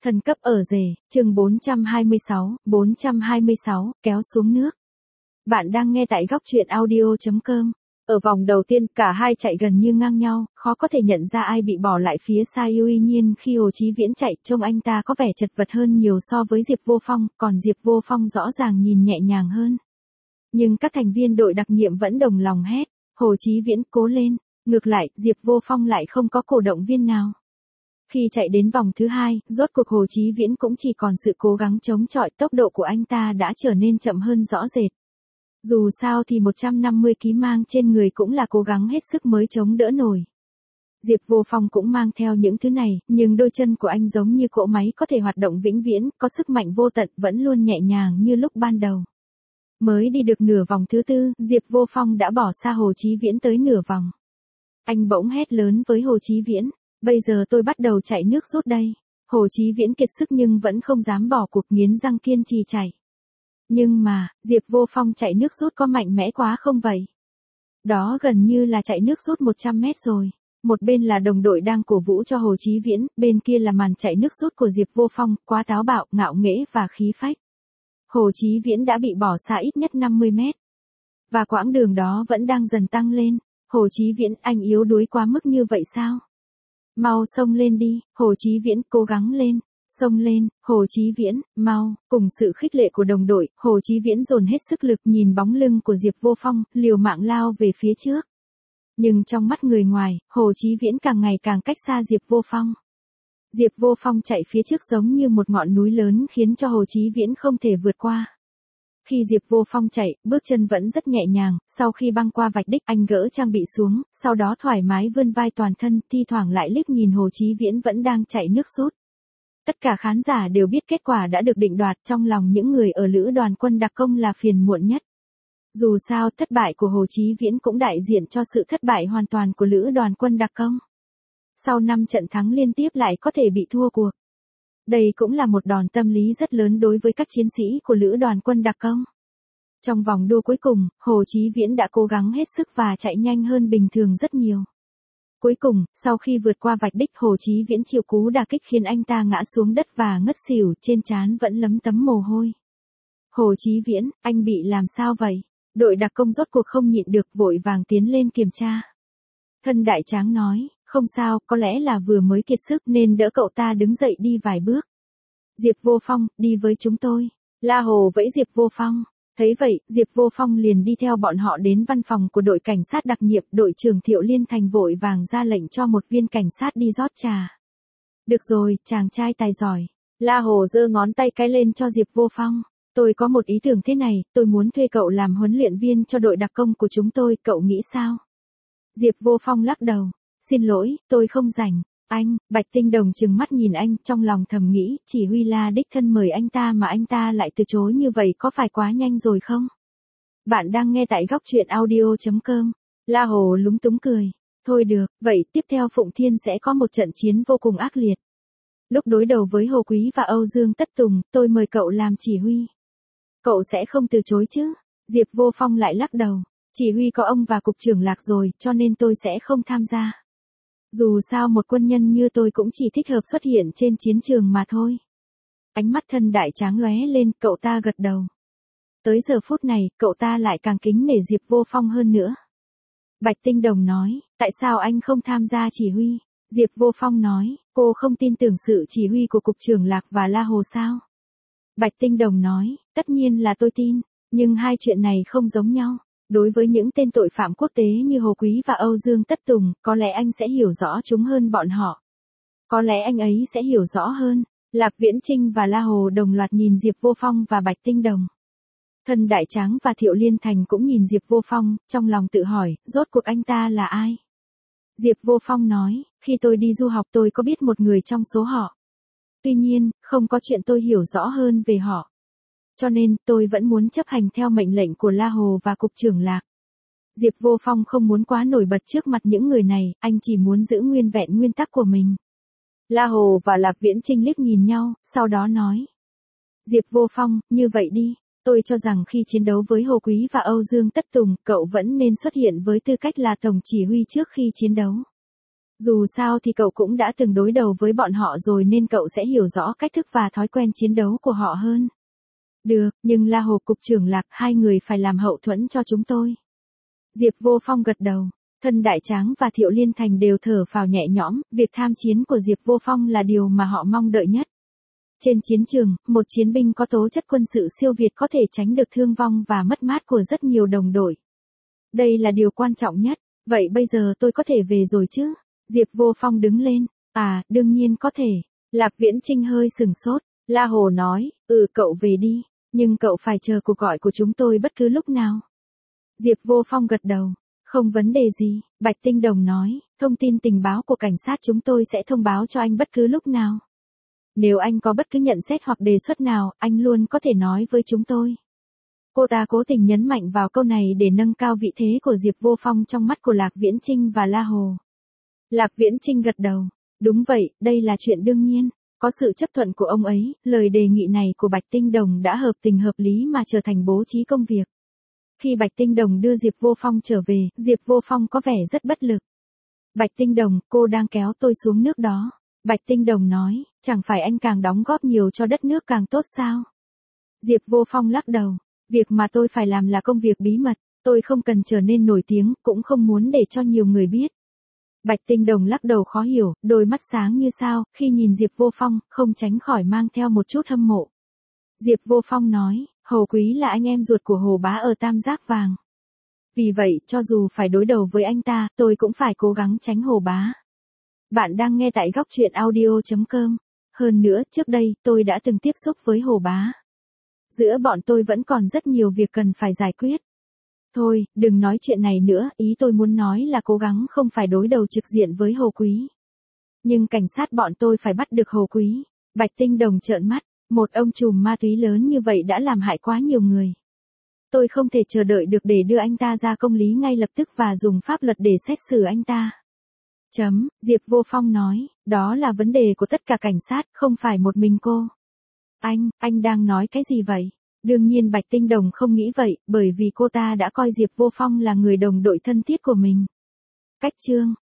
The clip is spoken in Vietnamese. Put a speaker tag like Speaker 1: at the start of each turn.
Speaker 1: Thần cấp ở rể, chương 426, kéo xuống nước. Bạn đang nghe tại góc truyện audio.com. Ở vòng đầu tiên, cả hai chạy gần như ngang nhau, khó có thể nhận ra ai bị bỏ lại phía xa. Tuy nhiên khi Hồ Chí Viễn chạy, trông anh ta có vẻ chật vật hơn nhiều so với Diệp Vô Phong, còn Diệp Vô Phong rõ ràng nhìn nhẹ nhàng hơn. Nhưng các thành viên đội đặc nhiệm vẫn đồng lòng hét, Hồ Chí Viễn cố lên. Ngược lại, Diệp Vô Phong lại không có cổ động viên nào. Khi chạy đến vòng thứ hai, rốt cuộc Hồ Chí Viễn cũng chỉ còn sự cố gắng chống chọi, tốc độ của anh ta đã trở nên chậm hơn rõ rệt. Dù sao thì 150 kg mang trên người cũng là cố gắng hết sức mới chống đỡ nổi. Diệp Vô Phong cũng mang theo những thứ này, nhưng đôi chân của anh giống như cỗ máy có thể hoạt động vĩnh viễn, có sức mạnh vô tận, vẫn luôn nhẹ nhàng như lúc ban đầu. Mới đi được nửa vòng thứ tư, Diệp Vô Phong đã bỏ xa Hồ Chí Viễn tới nửa vòng. Anh bỗng hét lớn với Hồ Chí Viễn, bây giờ tôi bắt đầu chạy nước rút đây. Hồ Chí Viễn kiệt sức nhưng vẫn không dám bỏ cuộc, nghiến răng kiên trì chạy. Nhưng mà, Diệp Vô Phong chạy nước rút có mạnh mẽ quá không vậy? Đó gần như là chạy nước rút 100 mét rồi. Một bên là đồng đội đang cổ vũ cho Hồ Chí Viễn, bên kia là màn chạy nước rút của Diệp Vô Phong, quá táo bạo, ngạo nghễ và khí phách. Hồ Chí Viễn đã bị bỏ xa ít nhất 50 mét. Và quãng đường đó vẫn đang dần tăng lên. Hồ Chí Viễn, anh yếu đuối quá mức như vậy sao? Mau xông lên đi, Hồ Chí Viễn, cố gắng lên. Xông lên, Hồ Chí Viễn, mau. Cùng sự khích lệ của đồng đội, Hồ Chí Viễn dồn hết sức lực, nhìn bóng lưng của Diệp Vô Phong, liều mạng lao về phía trước. Nhưng trong mắt người ngoài, Hồ Chí Viễn càng ngày càng cách xa Diệp Vô Phong. Diệp Vô Phong chạy phía trước giống như một ngọn núi lớn khiến cho Hồ Chí Viễn không thể vượt qua. Khi Diệp Vô Phong chạy, bước chân vẫn rất nhẹ nhàng, sau khi băng qua vạch đích anh gỡ trang bị xuống, sau đó thoải mái vươn vai toàn thân, thi thoảng lại liếc nhìn Hồ Chí Viễn vẫn đang chạy nước rút. Tất cả khán giả đều biết kết quả đã được định đoạt, trong lòng những người ở lữ đoàn quân đặc công là phiền muộn nhất. Dù sao, thất bại của Hồ Chí Viễn cũng đại diện cho sự thất bại hoàn toàn của lữ đoàn quân đặc công. Sau 5 trận thắng liên tiếp lại có thể bị thua cuộc. Đây cũng là một đòn tâm lý rất lớn đối với các chiến sĩ của lữ đoàn quân đặc công. Trong vòng đua cuối cùng, Hồ Chí Viễn đã cố gắng hết sức và chạy nhanh hơn bình thường rất nhiều. Cuối cùng, sau khi vượt qua vạch đích, Hồ Chí Viễn chịu cú đả kích khiến anh ta ngã xuống đất và ngất xỉu, trên trán vẫn lấm tấm mồ hôi. Hồ Chí Viễn, anh bị làm sao vậy? Đội đặc công rốt cuộc không nhịn được, vội vàng tiến lên kiểm tra. Thân đại tráng nói, không sao, có lẽ là vừa mới kiệt sức nên đỡ cậu ta đứng dậy đi vài bước. Diệp Vô Phong, đi với chúng tôi. La Hồ vẫy Diệp Vô Phong. Thấy vậy, Diệp Vô Phong liền đi theo bọn họ đến văn phòng của đội cảnh sát đặc nhiệm. Đội trưởng Thiệu Liên Thành vội vàng ra lệnh cho một viên cảnh sát đi rót trà. Được rồi, chàng trai tài giỏi. La Hồ giơ ngón tay cái lên cho Diệp Vô Phong. Tôi có một ý tưởng thế này, tôi muốn thuê cậu làm huấn luyện viên cho đội đặc công của chúng tôi, cậu nghĩ sao? Diệp Vô Phong lắc đầu. Xin lỗi, tôi không rảnh. Anh, Bạch Tinh Đồng trừng mắt nhìn anh, trong lòng thầm nghĩ, chỉ huy La đích thân mời anh ta mà anh ta lại từ chối như vậy có phải quá nhanh rồi không? Bạn đang nghe tại góc truyện audio.com. La Hồ lúng túng cười. Thôi được, vậy tiếp theo Phụng Thiên sẽ có một trận chiến vô cùng ác liệt. Lúc đối đầu với Hồ Quý và Âu Dương Tất Tùng, tôi mời cậu làm chỉ huy. Cậu sẽ không từ chối chứ? Diệp Vô Phong lại lắc đầu. Chỉ huy có ông và cục trưởng Lạc rồi, cho nên tôi sẽ không tham gia. Dù sao một quân nhân như tôi cũng chỉ thích hợp xuất hiện trên chiến trường mà thôi. Ánh mắt thân đại tráng lóe lên, cậu ta gật đầu. Tới giờ phút này, cậu ta lại càng kính nể Diệp Vô Phong hơn nữa. Bạch Tinh Đồng nói, tại sao anh không tham gia chỉ huy? Diệp Vô Phong nói, cô không tin tưởng sự chỉ huy của cục trưởng Lạc và La Hồ sao? Bạch Tinh Đồng nói, tất nhiên là tôi tin, nhưng hai chuyện này không giống nhau. Đối với những tên tội phạm quốc tế như Hồ Quý và Âu Dương Tất Tùng, có lẽ anh sẽ hiểu rõ chúng hơn bọn họ. Có lẽ anh ấy sẽ hiểu rõ hơn. Lạc Viễn Trinh và La Hồ đồng loạt nhìn Diệp Vô Phong và Bạch Tinh Đồng. Thân Đại Tráng và Thiệu Liên Thành cũng nhìn Diệp Vô Phong, trong lòng tự hỏi, rốt cuộc anh ta là ai? Diệp Vô Phong nói, khi tôi đi du học tôi có biết một người trong số họ. Tuy nhiên, không có chuyện tôi hiểu rõ hơn về họ. Cho nên, tôi vẫn muốn chấp hành theo mệnh lệnh của La Hồ và cục trưởng Lạc. Diệp Vô Phong không muốn quá nổi bật trước mặt những người này, anh chỉ muốn giữ nguyên vẹn nguyên tắc của mình. La Hồ và Lạc Viễn Trinh liếc nhìn nhau, sau đó nói. Diệp Vô Phong, như vậy đi, tôi cho rằng khi chiến đấu với Hồ Quý và Âu Dương Tất Tùng, cậu vẫn nên xuất hiện với tư cách là tổng chỉ huy trước khi chiến đấu. Dù sao thì cậu cũng đã từng đối đầu với bọn họ rồi nên cậu sẽ hiểu rõ cách thức và thói quen chiến đấu của họ hơn. Được, nhưng La Hồ cục trưởng Lạc, hai người phải làm hậu thuẫn cho chúng tôi. Diệp Vô Phong gật đầu. Thân Đại Tráng và Thiệu Liên Thành đều thở phào nhẹ nhõm, việc tham chiến của Diệp Vô Phong là điều mà họ mong đợi nhất. Trên chiến trường, một chiến binh có tố chất quân sự siêu việt có thể tránh được thương vong và mất mát của rất nhiều đồng đội. Đây là điều quan trọng nhất. Vậy bây giờ tôi có thể về rồi chứ? Diệp Vô Phong đứng lên. À, đương nhiên có thể. Lạc Viễn Trinh hơi sừng sốt. La Hồ nói, cậu về đi. Nhưng cậu phải chờ cuộc gọi của chúng tôi bất cứ lúc nào. Diệp Vô Phong gật đầu. Không vấn đề gì, Bạch Tinh Đồng nói, thông tin tình báo của cảnh sát chúng tôi sẽ thông báo cho anh bất cứ lúc nào. Nếu anh có bất cứ nhận xét hoặc đề xuất nào, anh luôn có thể nói với chúng tôi. Cô ta cố tình nhấn mạnh vào câu này để nâng cao vị thế của Diệp Vô Phong trong mắt của Lạc Viễn Trinh và La Hồ. Lạc Viễn Trinh gật đầu. Đúng vậy, đây là chuyện đương nhiên. Có sự chấp thuận của ông ấy, lời đề nghị này của Bạch Tinh Đồng đã hợp tình hợp lý mà trở thành bố trí công việc. Khi Bạch Tinh Đồng đưa Diệp Vô Phong trở về, Diệp Vô Phong có vẻ rất bất lực. Bạch Tinh Đồng, cô đang kéo tôi xuống nước đó. Bạch Tinh Đồng nói, chẳng phải anh càng đóng góp nhiều cho đất nước càng tốt sao? Diệp Vô Phong lắc đầu, việc mà tôi phải làm là công việc bí mật, tôi không cần trở nên nổi tiếng, cũng không muốn để cho nhiều người biết. Bạch Tinh Đồng lắc đầu khó hiểu, đôi mắt sáng như sao, khi nhìn Diệp Vô Phong, không tránh khỏi mang theo một chút hâm mộ. Diệp Vô Phong nói, Hồ Quý là anh em ruột của Hồ Bá ở Tam Giác Vàng. Vì vậy, cho dù phải đối đầu với anh ta, tôi cũng phải cố gắng tránh Hồ Bá. Bạn đang nghe tại góc truyện audio.com. Hơn nữa, trước đây, tôi đã từng tiếp xúc với Hồ Bá. Giữa bọn tôi vẫn còn rất nhiều việc cần phải giải quyết. Thôi, đừng nói chuyện này nữa, ý tôi muốn nói là cố gắng không phải đối đầu trực diện với Hồ Quý. Nhưng cảnh sát bọn tôi phải bắt được Hồ Quý. Bạch Tinh Đồng trợn mắt, một ông trùm ma túy lớn như vậy đã làm hại quá nhiều người. Tôi không thể chờ đợi được để đưa anh ta ra công lý ngay lập tức và dùng pháp luật để xét xử anh ta. Diệp Vô Phong nói, đó là vấn đề của tất cả cảnh sát, không phải một mình cô. Anh đang nói cái gì vậy? Đương nhiên Bạch Tinh Đồng không nghĩ vậy, bởi vì cô ta đã coi Diệp Vô Phong là người đồng đội thân thiết của mình. Cách chương